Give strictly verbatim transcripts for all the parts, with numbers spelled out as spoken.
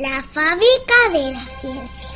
La fábrica de la ciencia.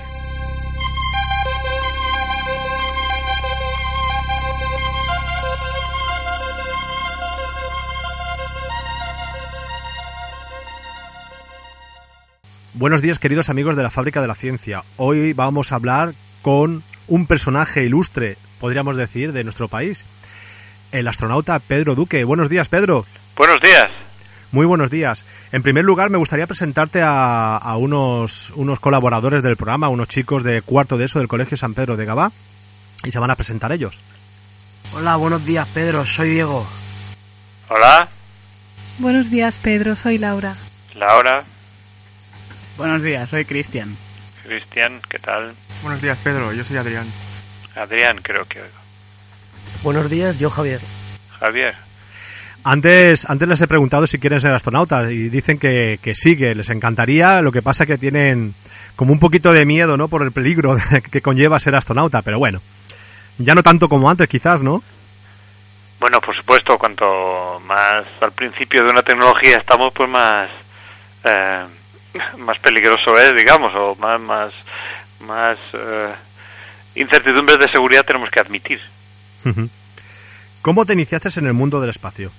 Buenos días, queridos amigos de la Fábrica de la Ciencia. Hoy vamos a hablar con un personaje ilustre, podríamos decir, de nuestro país, el astronauta Pedro Duque. Buenos días, Pedro. Buenos días. Muy buenos días. En primer lugar, me gustaría presentarte a, a unos, unos colaboradores del programa, unos chicos de cuarto de eso del Colegio San Pedro de Gavá, y se van a presentar ellos. Hola, buenos días, Pedro. Soy Diego. Hola. Buenos días, Pedro. Soy Laura. Laura. Buenos días, soy Cristian. Cristian, ¿qué tal? Buenos días, Pedro. Yo soy Adrián. Adrián, creo que oigo. Buenos días, yo Javier. Javier. Antes, antes les he preguntado si quieren ser astronautas y dicen que, que sí, que les encantaría. Lo que pasa que tienen como un poquito de miedo, ¿no? Por el peligro que conlleva ser astronauta, pero bueno, ya no tanto como antes, quizás, ¿no? Bueno, por supuesto, cuanto más al principio de una tecnología estamos, pues más eh, más peligroso es, digamos, o más más más eh, incertidumbres de seguridad tenemos que admitir. ¿Cómo te iniciaste en el mundo del espacio?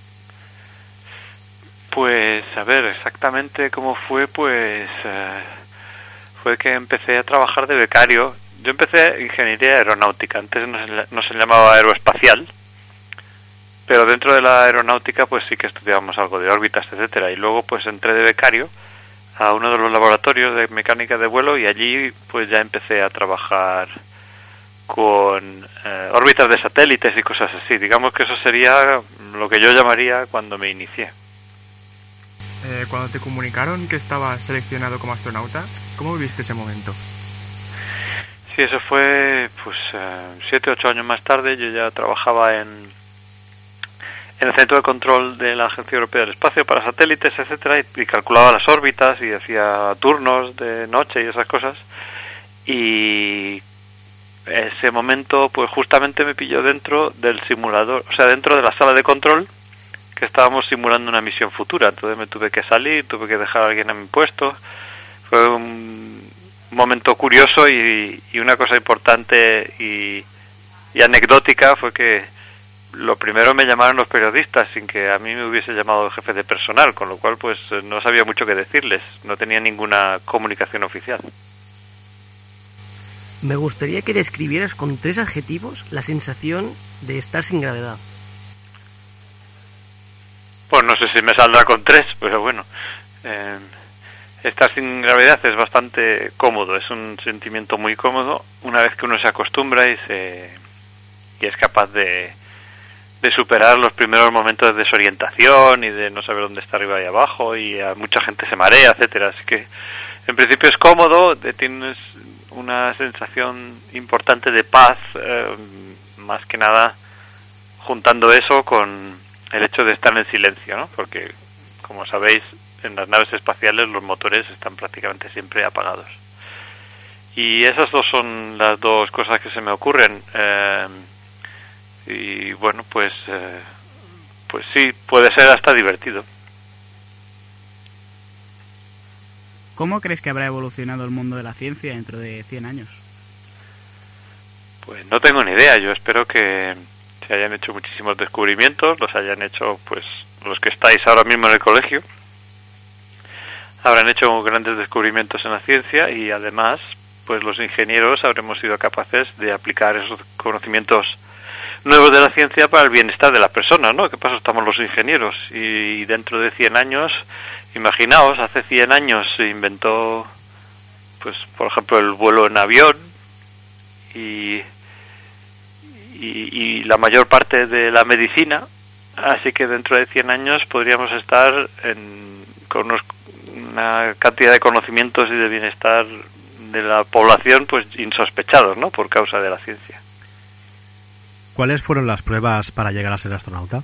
Pues, a ver, exactamente cómo fue, pues eh, fue que empecé a trabajar de becario. Yo empecé ingeniería aeronáutica, antes no se, no se llamaba aeroespacial, pero dentro de la aeronáutica pues sí que estudiábamos algo de órbitas, etcétera, y luego pues entré de becario a uno de los laboratorios de mecánica de vuelo y allí pues ya empecé a trabajar con eh, órbitas de satélites y cosas así. Digamos que eso sería lo que yo llamaría cuando me inicié. Eh, cuando te comunicaron que estabas seleccionado como astronauta, ¿cómo viviste ese momento? Sí, eso fue pues eh, siete, ocho años más tarde. Yo ya trabajaba en en el centro de control de la Agencia Europea del Espacio para satélites, etcétera, y, y calculaba las órbitas y hacía turnos de noche y esas cosas. Y ese momento pues justamente me pilló dentro del simulador, o sea, dentro de la sala de control, que estábamos simulando una misión futura. Entonces me tuve que salir, tuve que dejar a alguien a mi puesto. Fue un momento curioso y, y una cosa importante y, y anecdótica fue que lo primero me llamaron los periodistas sin que a mí me hubiese llamado el jefe de personal, con lo cual pues no sabía mucho qué decirles, no tenía ninguna comunicación oficial. Me gustaría que describieras con tres adjetivos la sensación de estar sin gravedad. Pues no sé si me saldrá con tres, pero bueno, eh, estar sin gravedad es bastante cómodo, es un sentimiento muy cómodo una vez que uno se acostumbra y se y es capaz de de superar los primeros momentos de desorientación y de no saber dónde está arriba y abajo, y a mucha gente se marea, etcétera. Así que en principio es cómodo, tienes una sensación importante de paz, eh, más que nada juntando eso con el hecho de estar en silencio, ¿no? Porque, como sabéis, en las naves espaciales los motores están prácticamente siempre apagados. Y esas dos son las dos cosas que se me ocurren. Eh, y bueno, pues eh, pues sí, puede ser hasta divertido. ¿Cómo crees que habrá evolucionado el mundo de la ciencia dentro de cien años? Pues no tengo ni idea. Yo espero que se hayan hecho muchísimos descubrimientos, los hayan hecho pues los que estáis ahora mismo en el colegio. Habrán hecho grandes descubrimientos en la ciencia y además pues los ingenieros habremos sido capaces de aplicar esos conocimientos nuevos de la ciencia para el bienestar de las personas, ¿no? ¿Qué pasa? Estamos los ingenieros y dentro de cien años, imaginaos, hace cien años se inventó, pues, por ejemplo, el vuelo en avión y, y, y la mayor parte de la medicina, así que dentro de cien años podríamos estar en, con unos, una cantidad de conocimientos y de bienestar de la población, pues, insospechados, ¿no? Por causa de la ciencia. ¿Cuáles fueron las pruebas para llegar a ser astronauta?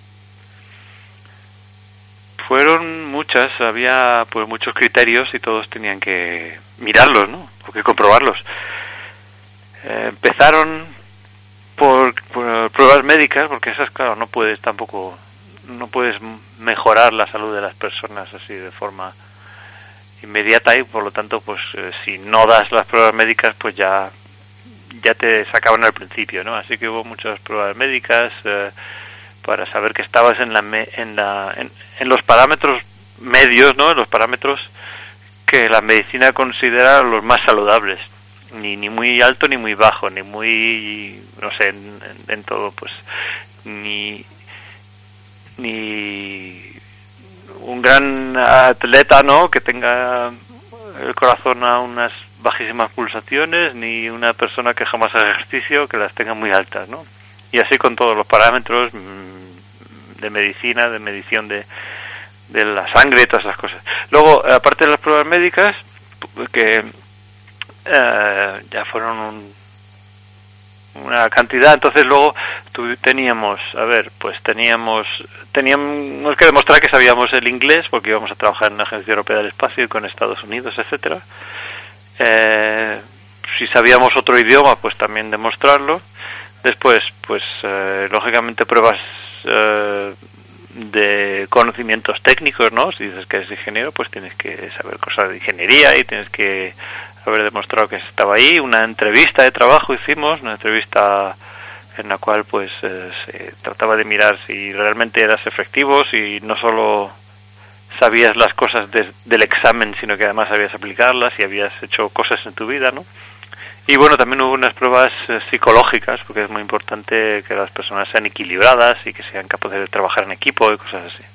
Fueron muchas, había pues muchos criterios y todos tenían que mirarlos, ¿no? O que comprobarlos. Eh, empezaron por, por pruebas médicas, porque esas, claro, no puedes tampoco, no puedes mejorar la salud de las personas así de forma inmediata y por lo tanto pues eh, si no das las pruebas médicas pues ya ya te sacaban al principio, ¿no? Así que hubo muchas pruebas médicas eh, para saber que estabas en la me, en la en, en los parámetros medios, ¿no? Los parámetros que la medicina considera los más saludables, ni ni muy alto ni muy bajo, ni muy, no sé, en, en, en todo, pues ni ni un gran atleta, ¿no? Que tenga el corazón a unas bajísimas pulsaciones, ni una persona que jamás haga ejercicio que las tenga muy altas, ¿no? Y así con todos los parámetros de medicina, de medición de de la sangre y todas esas cosas. Luego, aparte de las pruebas médicas, que eh, ya fueron un, una cantidad, entonces luego tu, teníamos, a ver, pues teníamos teníamos que demostrar que sabíamos el inglés, porque íbamos a trabajar en la Agencia Europea del Espacio y con Estados Unidos, etcétera. Eh, si sabíamos otro idioma, pues también demostrarlo. Después, pues eh, lógicamente pruebas eh, de conocimientos técnicos, ¿no? Si dices que eres ingeniero, pues tienes que saber cosas de ingeniería y tienes que haber demostrado que estaba ahí. Una entrevista de trabajo hicimos, una entrevista en la cual pues eh, se trataba de mirar si realmente eras efectivo, si no solo sabías las cosas de, del examen, sino que además sabías aplicarlas y habías hecho cosas en tu vida, ¿no? Y bueno, también hubo unas pruebas eh, psicológicas, porque es muy importante que las personas sean equilibradas y que sean capaces de trabajar en equipo y cosas así.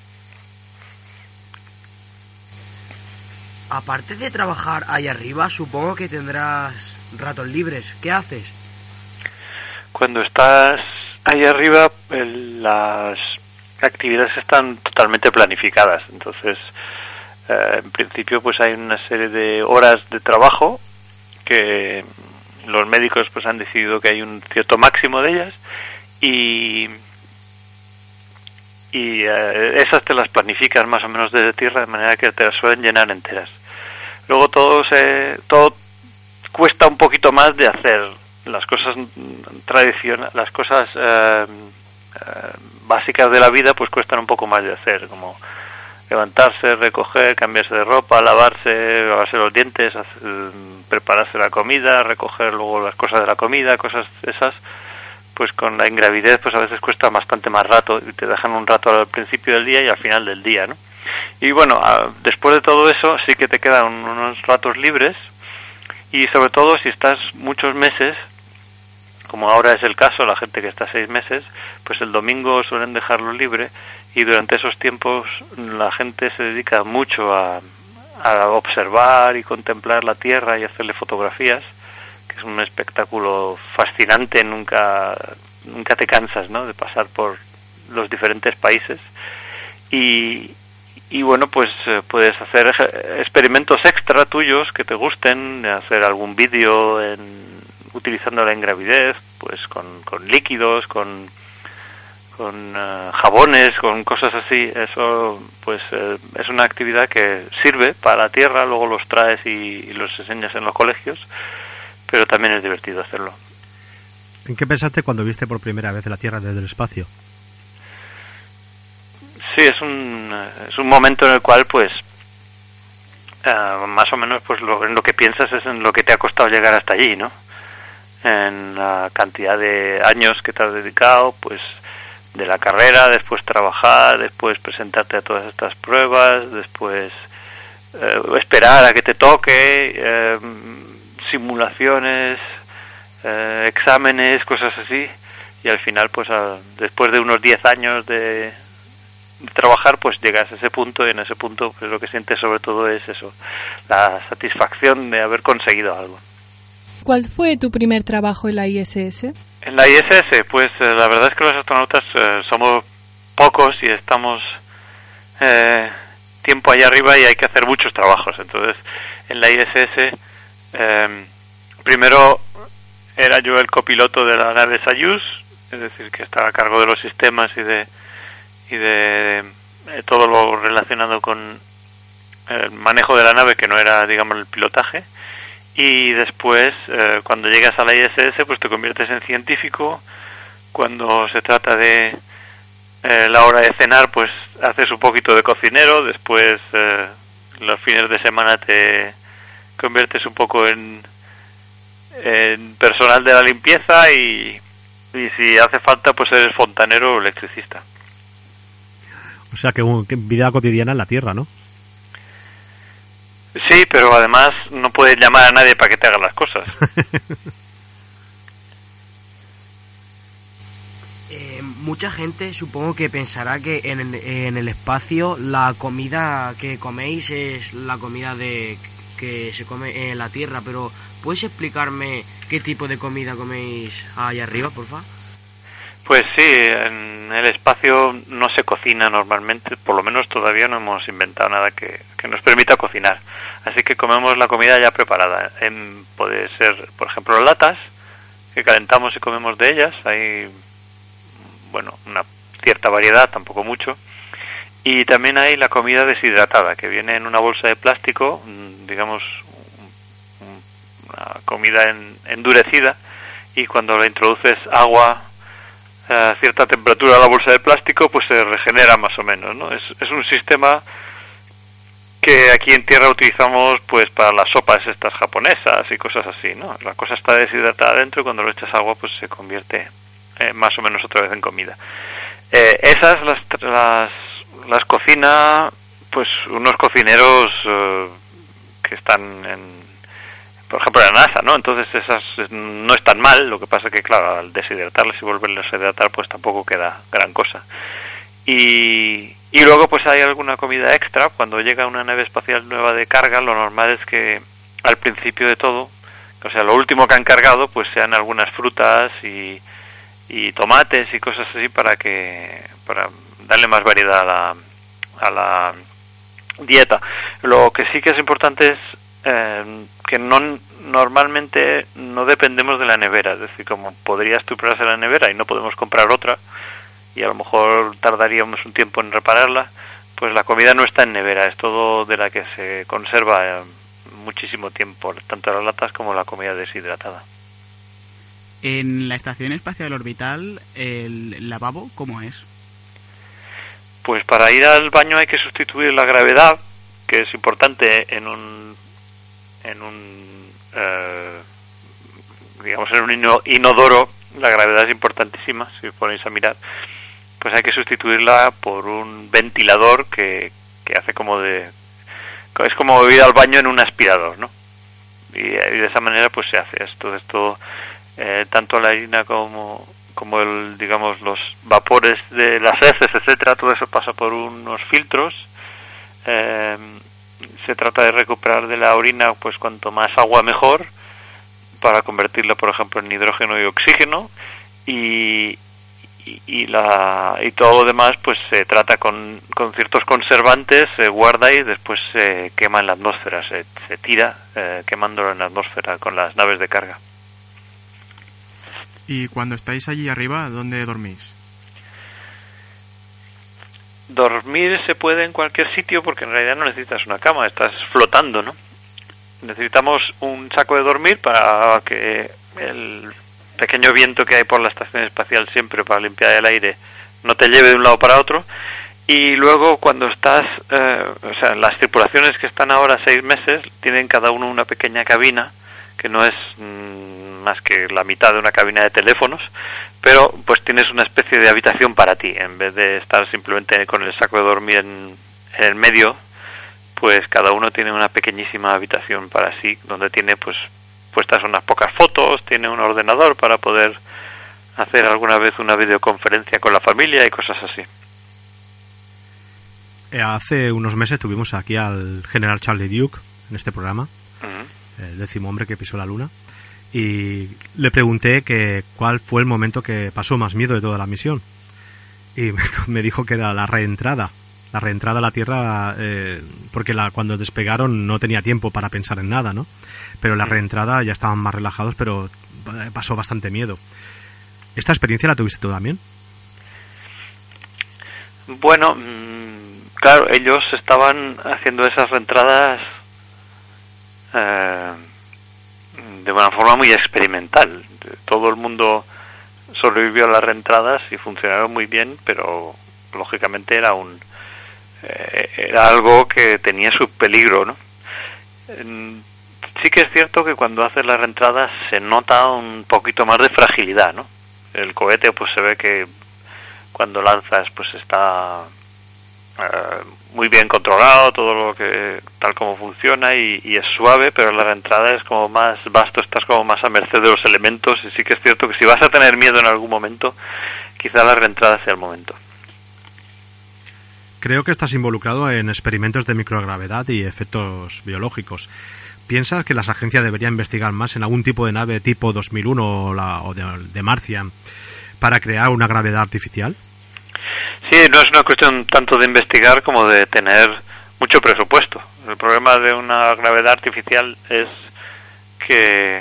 Aparte de trabajar ahí arriba, supongo que tendrás ratos libres. ¿Qué haces? Cuando estás ahí arriba, el, las actividades están totalmente planificadas. Entonces, eh, en principio, pues hay una serie de horas de trabajo que los médicos pues han decidido que hay un cierto máximo de ellas y y eh, esas te las planificas más o menos desde tierra, de manera que te las suelen llenar enteras. Luego todo se todo cuesta un poquito más de hacer. Las cosas tradicionales, las cosas eh, eh, básicas de la vida pues cuestan un poco más de hacer, como levantarse, recoger, cambiarse de ropa, lavarse, lavarse los dientes, hacer, prepararse la comida, recoger luego las cosas de la comida, cosas esas, pues con la ingravidez pues a veces cuesta bastante más rato y te dejan un rato al principio del día y al final del día, ¿no? Y bueno, a, después de todo eso sí que te quedan unos ratos libres y sobre todo si estás muchos meses, como ahora es el caso, la gente que está seis meses, pues el domingo suelen dejarlo libre y durante esos tiempos la gente se dedica mucho a, a observar y contemplar la Tierra y hacerle fotografías, que es un espectáculo fascinante, nunca nunca te cansas, ¿no?, de pasar por los diferentes países y, y bueno, pues puedes hacer experimentos extra tuyos que te gusten, hacer algún vídeo en utilizando la ingravidez, pues con, con líquidos, con con uh, jabones, con cosas así. Eso pues eh, es una actividad que sirve para la Tierra, luego los traes y, y los enseñas en los colegios, pero también es divertido hacerlo. ¿En qué pensaste cuando viste por primera vez la Tierra desde el espacio? Sí, es un es un momento en el cual pues uh, más o menos pues lo, en lo que piensas es en lo que te ha costado llegar hasta allí, ¿no? En la cantidad de años que te has dedicado, pues de la carrera, después trabajar, después presentarte a todas estas pruebas, después eh, esperar a que te toque, eh, simulaciones, eh, exámenes, cosas así, y al final, pues a, después de unos diez años de, de trabajar, pues llegas a ese punto y en ese punto pues lo que sientes sobre todo es eso, la satisfacción de haber conseguido algo. ¿Cuál fue tu primer trabajo en la I S S? En la I S S, pues eh, la verdad es que los astronautas eh, somos pocos y estamos eh, tiempo allá arriba y hay que hacer muchos trabajos. Entonces, en la I S S, eh, primero era yo el copiloto de la nave Soyuz, es decir, que estaba a cargo de los sistemas y de y de eh, todo lo relacionado con el manejo de la nave, que no era, digamos, el pilotaje. Y después, eh, cuando llegas a la I S S, pues te conviertes en científico. Cuando se trata de eh, la hora de cenar, pues haces un poquito de cocinero. Después, eh, los fines de semana te conviertes un poco en, en personal de la limpieza y, y si hace falta pues eres fontanero o electricista. O sea que, un, que vida cotidiana en la Tierra, ¿no? Sí, pero además no puedes llamar a nadie para que te haga las cosas. eh, mucha gente supongo que pensará que en el, en el espacio la comida que coméis es la comida de que se come en la Tierra, pero ¿puedes explicarme qué tipo de comida coméis ahí arriba, por favor? Pues sí, en el espacio no se cocina normalmente, por lo menos todavía no hemos inventado nada que, que nos permita cocinar. Así que comemos la comida ya preparada. En, puede ser, por ejemplo, latas, que calentamos y comemos de ellas. Hay, bueno, una cierta variedad, tampoco mucho. Y también hay la comida deshidratada, que viene en una bolsa de plástico, digamos, una comida en, endurecida, y cuando le introduces agua a cierta temperatura a la bolsa de plástico, pues se regenera más o menos, ¿no? Es, es un sistema que aquí en tierra utilizamos pues para las sopas estas japonesas y cosas así, ¿no? La cosa está deshidratada dentro y cuando le echas agua pues se convierte eh, más o menos otra vez en comida. Eh, esas las, las las cocina pues unos cocineros eh, que están en, por ejemplo, en la NASA, ¿no? Entonces esas no están mal, lo que pasa que, claro, al deshidratarlas y volverlas a hidratar, pues tampoco queda gran cosa. Y, y luego, pues hay alguna comida extra. Cuando llega una nave espacial nueva de carga, lo normal es que al principio de todo, o sea, lo último que han cargado, pues sean algunas frutas y, y tomates y cosas así para que para darle más variedad a la, a la dieta. Lo que sí que es importante es Eh, que no normalmente no dependemos de la nevera, es decir, como podría estuprarse la nevera y no podemos comprar otra y a lo mejor tardaríamos un tiempo en repararla, pues la comida no está en nevera, es todo de la que se conserva eh, muchísimo tiempo, tanto las latas como la comida deshidratada. En la Estación Espacial Orbital, ¿el lavabo cómo es? Pues para ir al baño hay que sustituir la gravedad, que es importante en un en un eh, digamos en un inodoro. La gravedad es importantísima, si os ponéis a mirar, pues hay que sustituirla por un ventilador que, que hace como de es como ir al baño en un aspirador, ¿no? Y, y de esa manera pues se hace esto esto eh, tanto la harina como como el digamos los vapores de las heces, etcétera, todo eso pasa por unos filtros. eh, Se trata de recuperar de la orina pues cuanto más agua mejor para convertirla, por ejemplo, en hidrógeno y oxígeno y, y, y, la, y todo lo demás pues se trata con, con ciertos conservantes, se guarda y después se quema en la atmósfera, se, se tira eh, quemándolo en la atmósfera con las naves de carga. Y cuando estáis allí arriba, ¿dónde dormís? Dormir se puede en cualquier sitio porque en realidad no necesitas una cama, estás flotando, ¿no? Necesitamos un saco de dormir para que el pequeño viento que hay por la estación espacial siempre para limpiar el aire no te lleve de un lado para otro. Y luego cuando estás, eh, o sea, las tripulaciones que están ahora seis meses tienen cada uno una pequeña cabina que no es mmm, más que la mitad de una cabina de teléfonos, pero pues tienes una especie de habitación para ti, en vez de estar simplemente con el saco de dormir en, en el medio, pues cada uno tiene una pequeñísima habitación para sí, donde tiene pues puestas unas pocas fotos, tiene un ordenador para poder hacer alguna vez una videoconferencia con la familia y cosas así. Hace unos meses tuvimos aquí al general Charlie Duke en este programa, uh-huh. el décimo hombre que pisó la luna, y le pregunté que cuál fue el momento que pasó más miedo de toda la misión, y me dijo que era la reentrada la reentrada a la Tierra, eh, porque la, cuando despegaron no tenía tiempo para pensar en nada, ¿no? Pero la reentrada ya estaban más relajados, pero pasó bastante miedo. ¿Esta experiencia la tuviste tú también? Bueno, claro, ellos estaban haciendo esas reentradas eh, de una forma muy experimental. Todo el mundo sobrevivió a las reentradas y funcionaron muy bien, pero lógicamente era un eh, era algo que tenía su peligro, ¿no? Sí que es cierto que cuando haces las reentradas se nota un poquito más de fragilidad, ¿no? El cohete pues se ve que cuando lanzas pues está eh, muy bien controlado, todo lo que tal como funciona y, y es suave, pero la reentrada es como más vasto, estás como más a merced de los elementos y sí que es cierto que si vas a tener miedo en algún momento, quizá la reentrada sea el momento. Creo que estás involucrado en experimentos de microgravedad y efectos biológicos. ¿Piensas que las agencias deberían investigar más en algún tipo de nave tipo dos mil uno o, la, o de, de Martian para crear una gravedad artificial? Sí, no es una cuestión tanto de investigar como de tener mucho presupuesto. El problema de una gravedad artificial es que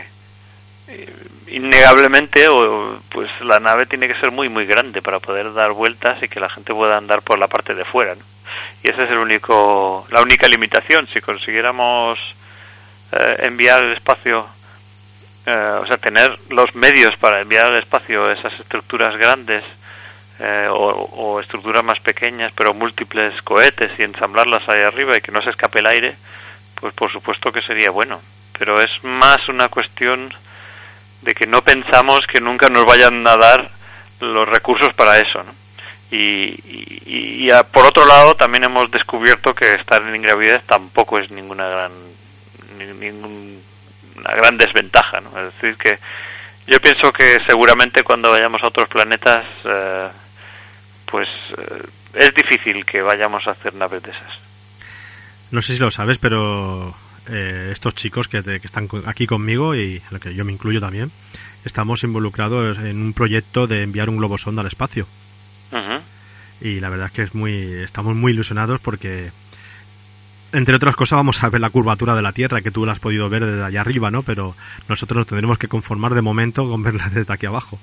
innegablemente o pues la nave tiene que ser muy muy grande para poder dar vueltas y que la gente pueda andar por la parte de fuera, ¿no? Y esa es el único la única limitación. Si consiguiéramos eh, enviar al espacio eh, o sea tener los medios para enviar al espacio esas estructuras grandes eh, o, o estructuras más pequeñas pero múltiples cohetes y ensamblarlas ahí arriba y que no se escape el aire, pues por supuesto que sería bueno, pero es más una cuestión de que no pensamos que nunca nos vayan a dar los recursos para eso, ¿no? Y, y, y a, por otro lado también hemos descubierto que estar en ingravidez tampoco es ninguna gran ni, ninguna gran desventaja, ¿no? Es decir que yo pienso que seguramente cuando vayamos a otros planetas eh, pues eh, es difícil que vayamos a hacer naves de esas. No sé si lo sabes, pero Eh, estos chicos que, te, que están aquí conmigo y en lo que yo me incluyo también, estamos involucrados en un proyecto de enviar un globo sonda al espacio. Uh-huh. Y la verdad es que es muy estamos muy ilusionados porque, entre otras cosas, vamos a ver la curvatura de la Tierra, que tú la has podido ver desde allá arriba, ¿no? Pero nosotros nos tendremos que conformar de momento con verla desde aquí abajo.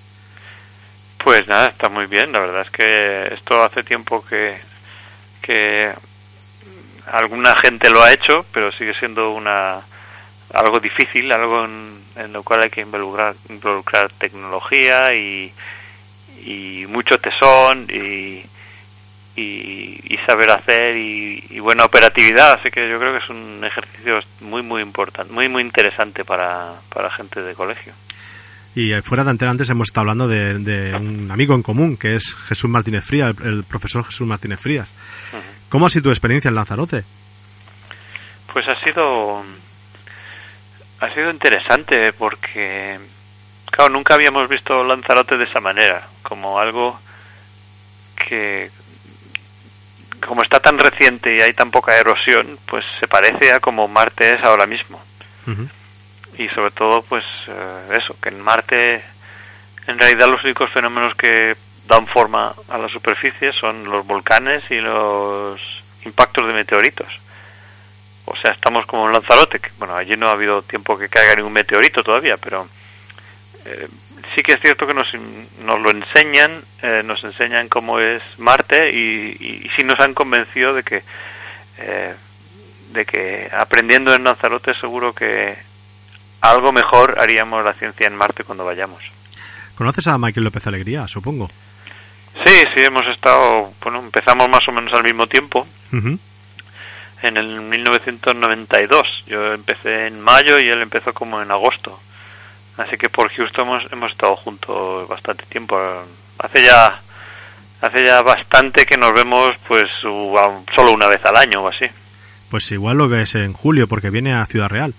Pues nada, está muy bien. La verdad es que esto hace tiempo que que alguna gente lo ha hecho, pero sigue siendo una algo difícil, algo en, en lo cual hay que involucrar, involucrar tecnología y, y mucho tesón y, y, y saber hacer y, y buena operatividad, así que yo creo que es un ejercicio muy muy importante, muy muy interesante para, para gente de colegio. Y fuera de antena antes hemos estado hablando de, de un amigo en común, que es Jesús Martínez Frías, el, el profesor Jesús Martínez Frías. Uh-huh. ¿Cómo ha sido tu experiencia en Lanzarote? Pues ha sido ha sido interesante porque, claro, nunca habíamos visto Lanzarote de esa manera, como algo que, como está tan reciente y hay tan poca erosión, pues se parece a como Marte es ahora mismo. Uh-huh. Y sobre todo, pues eh, eso, que en Marte en realidad los únicos fenómenos que dan forma a la superficie son los volcanes y los impactos de meteoritos. O sea, estamos como en Lanzarote, que bueno, allí no ha habido tiempo que caiga ningún meteorito todavía, pero eh, sí que es cierto que nos, nos lo enseñan, eh, nos enseñan cómo es Marte y, y, y sí nos han convencido de que eh, de que aprendiendo en Lanzarote seguro que algo mejor haríamos la ciencia en Marte cuando vayamos. ¿Conoces a Michael López Alegría, supongo? Sí, sí, hemos estado, bueno, empezamos más o menos al mismo tiempo, uh-huh. en el mil novecientos noventa y dos. Yo empecé en mayo y él empezó como en agosto. Así que por Houston hemos, hemos estado juntos bastante tiempo. Hace ya hace ya bastante que nos vemos, pues solo una vez al año o así. Pues igual lo ves en julio, porque viene a Ciudad Real.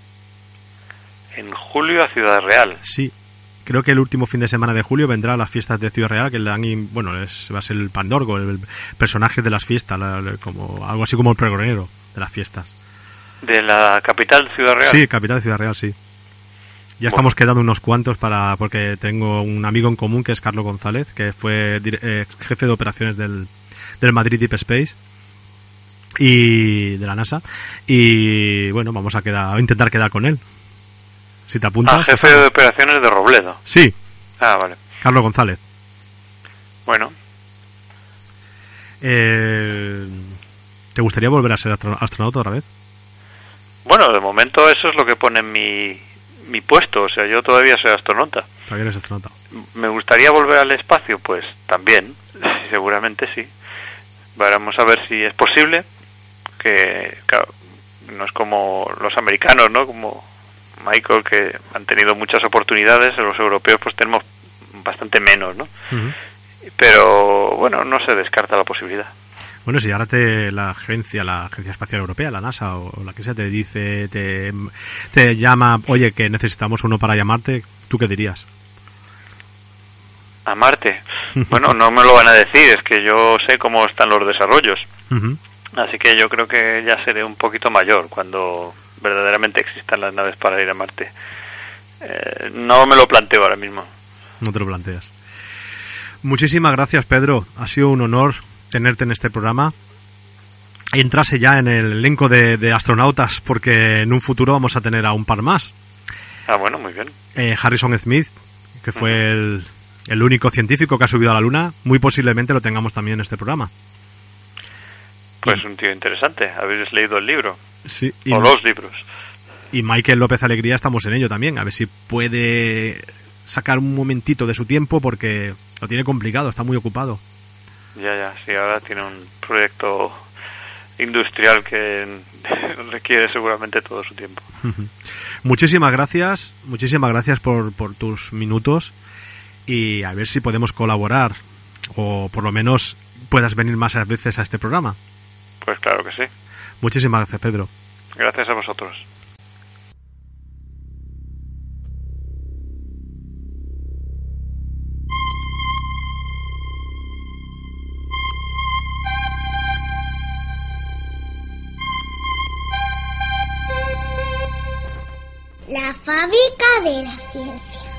En julio a Ciudad Real. Sí. Creo que el último fin de semana de julio vendrá a las fiestas de Ciudad Real, que le han, bueno, es, va a ser el Pandorgo, el personaje de las fiestas, la, como algo así como el pregonero de las fiestas. ¿De la capital Ciudad Real? Sí, capital de Ciudad Real, sí. Ya bueno. Estamos quedando unos cuantos para, porque tengo un amigo en común que es Carlos González, que fue eh, jefe de operaciones del, del Madrid Deep Space y de la NASA, y bueno, vamos a quedar, a intentar quedar con él. Si te apuntas. Ah, jefe de operaciones de Robledo. Sí. Ah, vale. Carlos González. Bueno. Eh, ¿Te gustaría volver a ser astronauta otra vez? Bueno, de momento eso es lo que pone en mi, mi puesto. O sea, yo todavía soy astronauta. Todavía eres astronauta. ¿Me gustaría volver al espacio? Pues también. Seguramente sí. Veremos a ver si es posible, que claro, no es como los americanos, ¿no? Como Michael, que han tenido muchas oportunidades, los europeos pues tenemos bastante menos, ¿no? Uh-huh. Pero bueno, no se descarta la posibilidad. Bueno, si ahora te la agencia, la Agencia Espacial Europea, la NASA o la que sea, te dice, te, te llama, oye, que necesitamos uno para llamarte, ¿tú qué dirías? A Marte. Bueno, no me lo van a decir, es que yo sé cómo están los desarrollos. Uh-huh. Así que yo creo que ya seré un poquito mayor cuando verdaderamente existan las naves para ir a Marte. Eh, no me lo planteo ahora mismo. No te lo planteas. Muchísimas gracias, Pedro. Ha sido un honor tenerte en este programa. Entrase ya en el elenco de, de astronautas, porque en un futuro vamos a tener a un par más. Ah, bueno, muy bien. Eh, Harrison Smith, que fue uh-huh. el, el único científico que ha subido a la Luna, muy posiblemente lo tengamos también en este programa. Pues un tío interesante. ¿Habéis leído el libro? Sí. O los libros. Y Michael López Alegría estamos en ello también. A ver si puede sacar un momentito de su tiempo, porque lo tiene complicado, está muy ocupado. Ya, ya. Sí, ahora tiene un proyecto industrial que requiere seguramente todo su tiempo. Muchísimas gracias. Muchísimas gracias por, por tus minutos. Y a ver si podemos colaborar. O por lo menos puedas venir más veces a este programa. Pues claro que sí. Muchísimas gracias, Pedro. Gracias a vosotros. La fábrica de la ciencia.